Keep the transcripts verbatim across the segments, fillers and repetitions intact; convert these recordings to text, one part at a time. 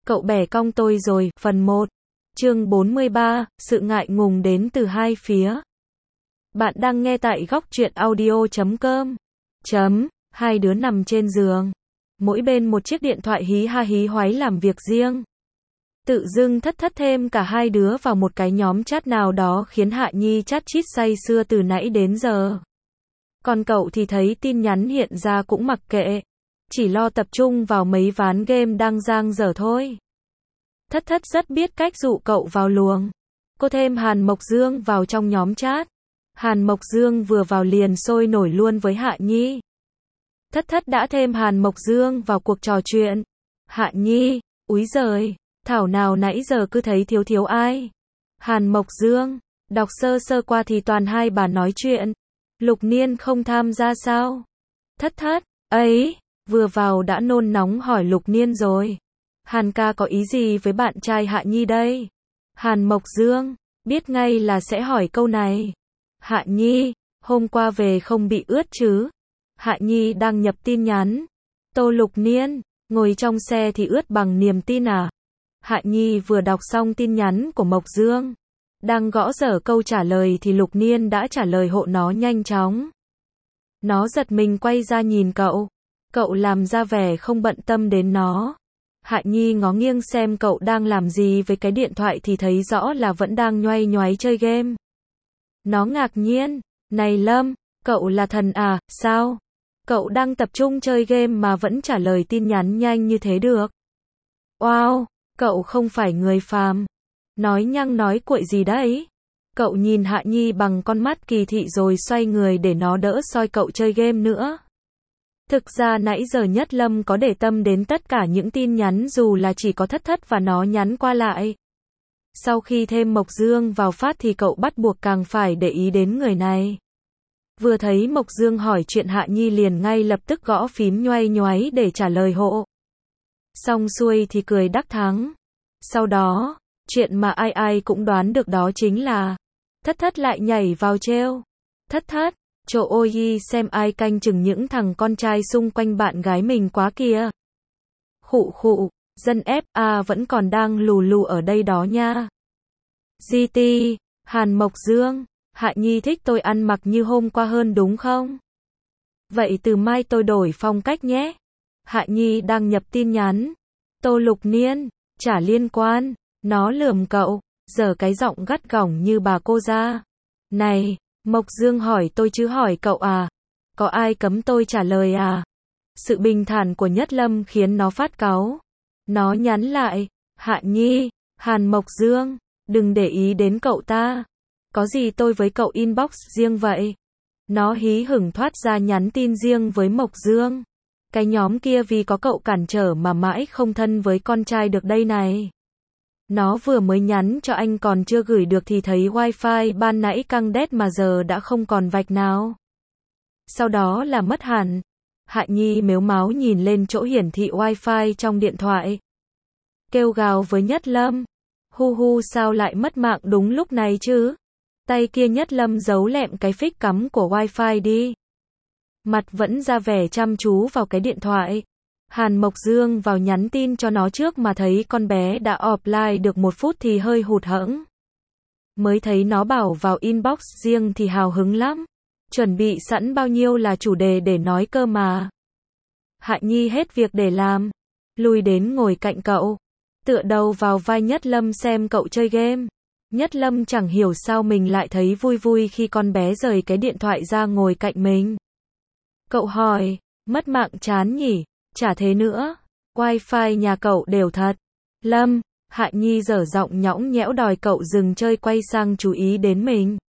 Cậu bẻ cong tôi rồi, phần một. Chương bốn mươi ba, sự ngại ngùng đến từ hai phía. Bạn đang nghe tại góc truyện audio chấm com. Chấm, hai đứa nằm trên giường. Mỗi bên một chiếc điện thoại hí ha hí hoáy làm việc riêng. Tự dưng thất thất thêm cả hai đứa vào một cái nhóm chat nào đó khiến Hạ Nhi chát chít say sưa từ nãy đến giờ. Còn cậu thì thấy tin nhắn hiện ra cũng mặc kệ. Chỉ lo tập trung vào mấy ván game đang giang dở thôi. Thất thất rất biết cách dụ cậu vào luồng. Cô thêm Hàn Mộc Dương vào trong nhóm chat. Hàn Mộc Dương vừa vào liền sôi nổi luôn với Hạ Nhi. Thất thất đã thêm Hàn Mộc Dương vào cuộc trò chuyện. Hạ Nhi, úi giời, thảo nào nãy giờ cứ thấy thiếu thiếu ai. Hàn Mộc Dương, đọc sơ sơ qua thì toàn hai bà nói chuyện. Lục Niên không tham gia sao? Thất thất, ấy, vừa vào đã nôn nóng hỏi Lục Niên rồi. Hàn ca có ý gì với bạn trai Hạ Nhi đây? Hàn Mộc Dương, biết ngay là sẽ hỏi câu này. Hạ Nhi, hôm qua về không bị ướt chứ? Hạ Nhi đang nhập tin nhắn. Tô Lục Niên, ngồi trong xe thì ướt bằng niềm tin à? Hạ Nhi vừa đọc xong tin nhắn của Mộc Dương. Đang gõ dở câu trả lời thì Lục Niên đã trả lời hộ nó nhanh chóng. Nó giật mình quay ra nhìn cậu. Cậu làm ra vẻ không bận tâm đến nó. Hạ Nhi ngó nghiêng xem cậu đang làm gì với cái điện thoại thì thấy rõ là vẫn đang nhoay nhoáy chơi game. Nó ngạc nhiên. Này Lâm, cậu là thần à, sao? Cậu đang tập trung chơi game mà vẫn trả lời tin nhắn nhanh như thế được. Wow, cậu không phải người phàm. Nói nhăng nói cuội gì đấy? Cậu nhìn Hạ Nhi bằng con mắt kỳ thị rồi xoay người để nó đỡ soi cậu chơi game nữa. Thực ra nãy giờ Nhất Lâm có để tâm đến tất cả những tin nhắn dù là chỉ có thất thất và nó nhắn qua lại. Sau khi thêm Mộc Dương vào phát thì cậu bắt buộc càng phải để ý đến người này. Vừa thấy Mộc Dương hỏi chuyện Hạ Nhi liền ngay lập tức gõ phím nhoay nhoáy để trả lời hộ. Xong xuôi thì cười đắc thắng. Sau đó, chuyện mà ai ai cũng đoán được đó chính là thất thất lại nhảy vào trêu. Thất thất, chỗ ôi xem ai canh chừng những thằng con trai xung quanh bạn gái mình quá kìa. Khụ khụ, dân ép a vẫn còn đang lù lù ở đây đó nha. giê tê, Hàn Mộc Dương, Hạ Nhi thích tôi ăn mặc như hôm qua hơn đúng không? Vậy từ mai tôi đổi phong cách nhé. Hạ Nhi đang nhập tin nhắn. Tô Lục Niên, chả liên quan. Nó lườm cậu, giờ cái giọng gắt gỏng như bà cô ra. Này, Mộc Dương hỏi tôi chứ hỏi cậu à? Có ai cấm tôi trả lời à? Sự bình thản của Nhất Lâm khiến nó phát cáu. Nó nhắn lại, Hạ Nhi, Hàn Mộc Dương, đừng để ý đến cậu ta. Có gì tôi với cậu inbox riêng vậy? Nó hí hửng thoát ra nhắn tin riêng với Mộc Dương. Cái nhóm kia vì có cậu cản trở mà mãi không thân với con trai được đây này. Nó vừa mới nhắn cho anh còn chưa gửi được thì thấy wifi ban nãy căng đét mà giờ đã không còn vạch nào. Sau đó là mất hẳn. Hạ Nhi mếu máo nhìn lên chỗ hiển thị wifi trong điện thoại. Kêu gào với Nhất Lâm. Hu hu sao lại mất mạng đúng lúc này chứ? Tay kia Nhất Lâm giấu lẹm cái phích cắm của wifi đi. Mặt vẫn ra vẻ chăm chú vào cái điện thoại. Hàn Mộc Dương vào nhắn tin cho nó trước mà thấy con bé đã offline được một phút thì hơi hụt hẫng. Mới thấy nó bảo vào inbox riêng thì hào hứng lắm. Chuẩn bị sẵn bao nhiêu là chủ đề để nói cơ mà. Hạ Nhi hết việc để làm. Lùi đến ngồi cạnh cậu. Tựa đầu vào vai Nhất Lâm xem cậu chơi game. Nhất Lâm chẳng hiểu sao mình lại thấy vui vui khi con bé rời cái điện thoại ra ngồi cạnh mình. Cậu hỏi, mất mạng chán nhỉ? Chả thế nữa. Wifi nhà cậu đều thật. Lâm, Hạ Nhi dở giọng nhõng nhẽo đòi cậu dừng chơi quay sang chú ý đến mình.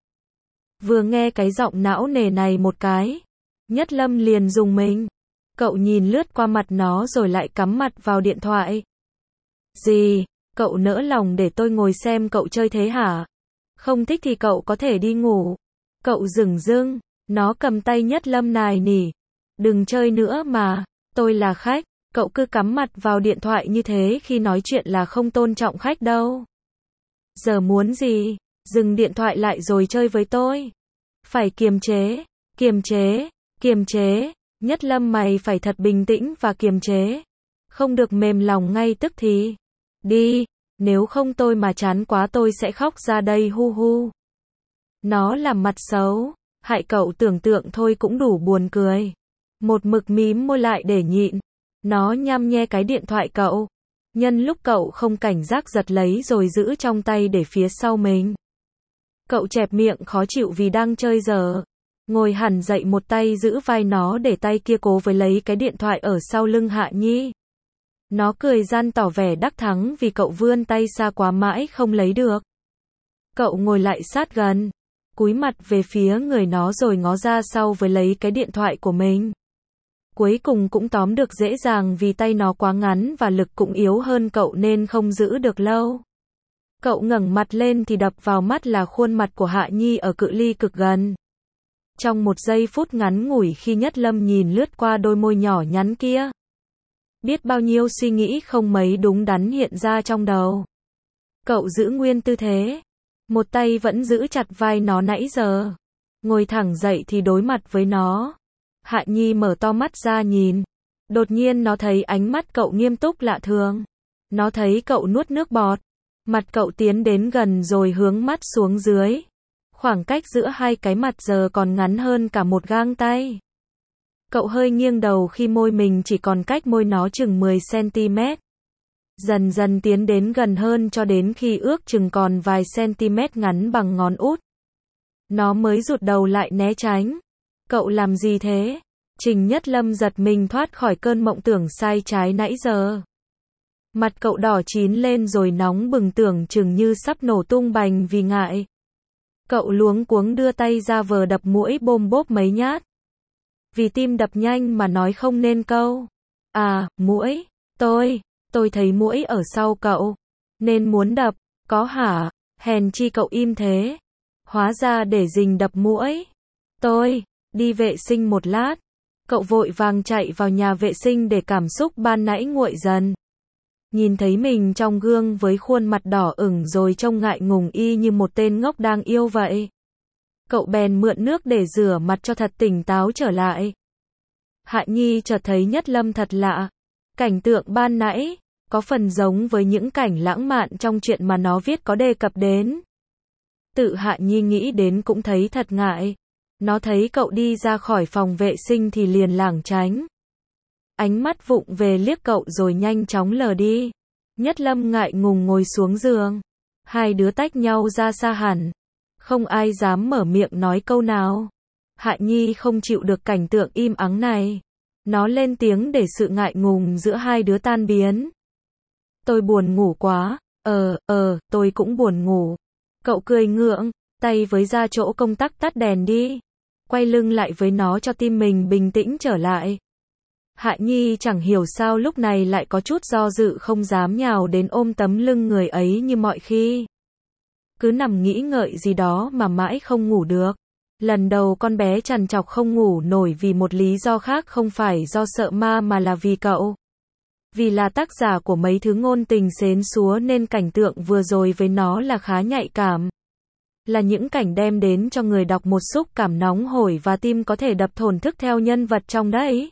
Vừa nghe cái giọng não nề này một cái. Nhất Lâm liền dùng mình. Cậu nhìn lướt qua mặt nó rồi lại cắm mặt vào điện thoại. Gì? Cậu nỡ lòng để tôi ngồi xem cậu chơi thế hả? Không thích thì cậu có thể đi ngủ. Cậu dửng dưng. Nó cầm tay Nhất Lâm nài nỉ. Đừng chơi nữa mà. Tôi là khách, cậu cứ cắm mặt vào điện thoại như thế khi nói chuyện là không tôn trọng khách đâu. Giờ muốn gì? Dừng điện thoại lại rồi chơi với tôi. Phải kiềm chế, kiềm chế, kiềm chế. Nhất Lâm mày phải thật bình tĩnh và kiềm chế. Không được mềm lòng ngay tức thì. Đi, nếu không tôi mà chán quá tôi sẽ khóc ra đây hu hu. Nó làm mặt xấu, hại cậu tưởng tượng thôi cũng đủ buồn cười. Một mực mím môi lại để nhịn. Nó nhăm nhe cái điện thoại cậu. Nhân lúc cậu không cảnh giác giật lấy rồi giữ trong tay để phía sau mình. Cậu chẹp miệng khó chịu vì đang chơi giờ. Ngồi hẳn dậy một tay giữ vai nó để tay kia cố với lấy cái điện thoại ở sau lưng Hạ Nhi. Nó cười gian tỏ vẻ đắc thắng vì cậu vươn tay xa quá mãi không lấy được. Cậu ngồi lại sát gần, cúi mặt về phía người nó rồi ngó ra sau với lấy cái điện thoại của mình. Cuối cùng cũng tóm được dễ dàng vì tay nó quá ngắn và lực cũng yếu hơn cậu nên không giữ được lâu. Cậu ngẩng mặt lên thì đập vào mắt là khuôn mặt của Hạ Nhi ở cự ly cực gần. Trong một giây phút ngắn ngủi khi Nhất Lâm nhìn lướt qua đôi môi nhỏ nhắn kia, biết bao nhiêu suy nghĩ không mấy đúng đắn hiện ra trong đầu. Cậu giữ nguyên tư thế, một tay vẫn giữ chặt vai nó nãy giờ. Ngồi thẳng dậy thì đối mặt với nó. Hạ Nhi mở to mắt ra nhìn. Đột nhiên nó thấy ánh mắt cậu nghiêm túc lạ thường. Nó thấy cậu nuốt nước bọt. Mặt cậu tiến đến gần rồi hướng mắt xuống dưới. Khoảng cách giữa hai cái mặt giờ còn ngắn hơn cả một gang tay. Cậu hơi nghiêng đầu khi môi mình chỉ còn cách môi nó chừng mười xăng-ti-mét. Dần dần tiến đến gần hơn cho đến khi ước chừng còn vài cm ngắn bằng ngón út. Nó mới rụt đầu lại né tránh. Cậu làm gì thế? Trình Nhất Lâm giật mình thoát khỏi cơn mộng tưởng sai trái nãy giờ. Mặt cậu đỏ chín lên rồi nóng bừng tưởng chừng như sắp nổ tung bành vì ngại. Cậu luống cuống đưa tay ra vờ đập muỗi bôm bốp mấy nhát. Vì tim đập nhanh mà nói không nên câu. À, muỗi, tôi, tôi thấy muỗi ở sau cậu. Nên muốn đập, có hả? Hèn chi cậu im thế. Hóa ra để rình đập muỗi. Tôi, đi vệ sinh một lát. Cậu vội vàng chạy vào nhà vệ sinh để cảm xúc ban nãy nguội dần. Nhìn thấy mình trong gương với khuôn mặt đỏ ửng rồi trông ngại ngùng y như một tên ngốc đang yêu vậy. Cậu bèn mượn nước để rửa mặt cho thật tỉnh táo trở lại. Hạ Nhi chợt thấy Nhất Lâm thật lạ. Cảnh tượng ban nãy, có phần giống với những cảnh lãng mạn trong chuyện mà nó viết có đề cập đến. Tự Hạ Nhi nghĩ đến cũng thấy thật ngại. Nó thấy cậu đi ra khỏi phòng vệ sinh thì liền lảng tránh. Ánh mắt vụng về liếc cậu rồi nhanh chóng lờ đi. Nhất Lâm ngại ngùng ngồi xuống giường. Hai đứa tách nhau ra xa hẳn. Không ai dám mở miệng nói câu nào. Hạ Nhi không chịu được cảnh tượng im ắng này. Nó lên tiếng để sự ngại ngùng giữa hai đứa tan biến. Tôi buồn ngủ quá. Ờ, ờ, tôi cũng buồn ngủ. Cậu cười ngượng, tay với ra chỗ công tắc tắt đèn đi. Quay lưng lại với nó cho tim mình bình tĩnh trở lại. Hạ Nhi chẳng hiểu sao lúc này lại có chút do dự không dám nhào đến ôm tấm lưng người ấy như mọi khi. Cứ nằm nghĩ ngợi gì đó mà mãi không ngủ được. Lần đầu con bé trằn trọc không ngủ nổi vì một lý do khác không phải do sợ ma mà là vì cậu. Vì là tác giả của mấy thứ ngôn tình xến xúa nên cảnh tượng vừa rồi với nó là khá nhạy cảm. Là những cảnh đem đến cho người đọc một xúc cảm nóng hổi và tim có thể đập thổn thức theo nhân vật trong đấy.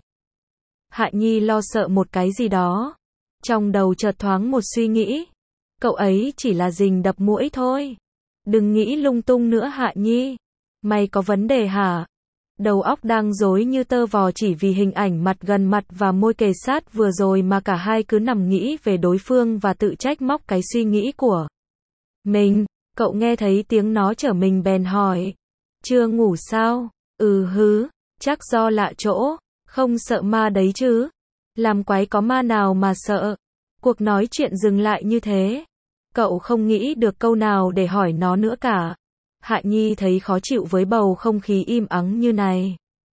Hạ Nhi lo sợ một cái gì đó. Trong đầu chợt thoáng một suy nghĩ. Cậu ấy chỉ là rình đập muỗi thôi. Đừng nghĩ lung tung nữa Hạ Nhi. Mày có vấn đề hả? Đầu óc đang rối như tơ vò chỉ vì hình ảnh mặt gần mặt và môi kề sát vừa rồi mà cả hai cứ nằm nghĩ về đối phương và tự trách móc cái suy nghĩ của mình. Cậu nghe thấy tiếng nó chở mình bèn hỏi. Chưa ngủ sao? Ừ hứ, chắc do lạ chỗ. Không sợ ma đấy chứ? Làm quái có ma nào mà sợ? Cuộc nói chuyện dừng lại như thế. Cậu không nghĩ được câu nào để hỏi nó nữa cả. Hạ Nhi thấy khó chịu với bầu không khí im ắng như này.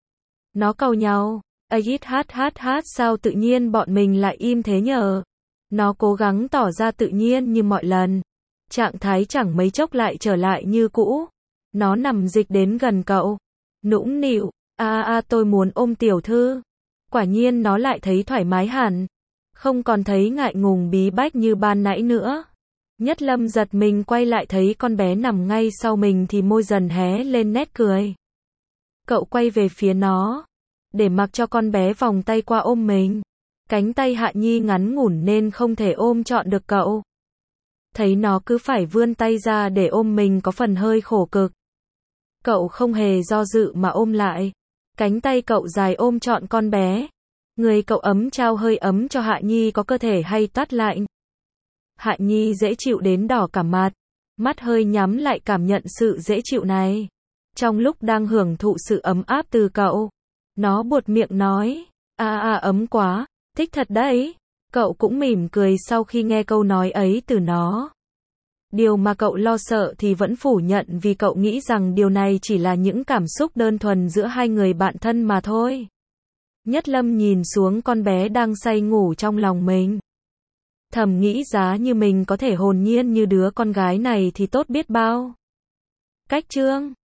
Nó cau nhau. Ây hát hát hát sao tự nhiên bọn mình lại im thế nhờ? Nó cố gắng tỏ ra tự nhiên như mọi lần. Trạng thái chẳng mấy chốc lại trở lại như cũ. Nó nằm dịch đến gần cậu. Nũng nịu. À à tôi muốn ôm tiểu thư. Quả nhiên nó lại thấy thoải mái hẳn. Không còn thấy ngại ngùng bí bách như ban nãy nữa. Nhất Lâm giật mình quay lại thấy con bé nằm ngay sau mình thì môi dần hé lên nét cười. Cậu quay về phía nó. Để mặc cho con bé vòng tay qua ôm mình. Cánh tay Hạ Nhi ngắn ngủn nên không thể ôm trọn được cậu. Thấy nó cứ phải vươn tay ra để ôm mình có phần hơi khổ cực. Cậu không hề do dự mà ôm lại. Cánh tay cậu dài ôm trọn con bé. Người cậu ấm trao hơi ấm cho Hạ Nhi có cơ thể hay tắt lạnh. Hạ Nhi dễ chịu đến đỏ cả mặt. Mắt hơi nhắm lại cảm nhận sự dễ chịu này. Trong lúc đang hưởng thụ sự ấm áp từ cậu, nó buột miệng nói, a a ấm quá, thích thật đấy. Cậu cũng mỉm cười sau khi nghe câu nói ấy từ nó. Điều mà cậu lo sợ thì vẫn phủ nhận vì cậu nghĩ rằng điều này chỉ là những cảm xúc đơn thuần giữa hai người bạn thân mà thôi. Nhất Lâm nhìn xuống con bé đang say ngủ trong lòng mình. Thầm nghĩ giá như mình có thể hồn nhiên như đứa con gái này thì tốt biết bao. Cách chương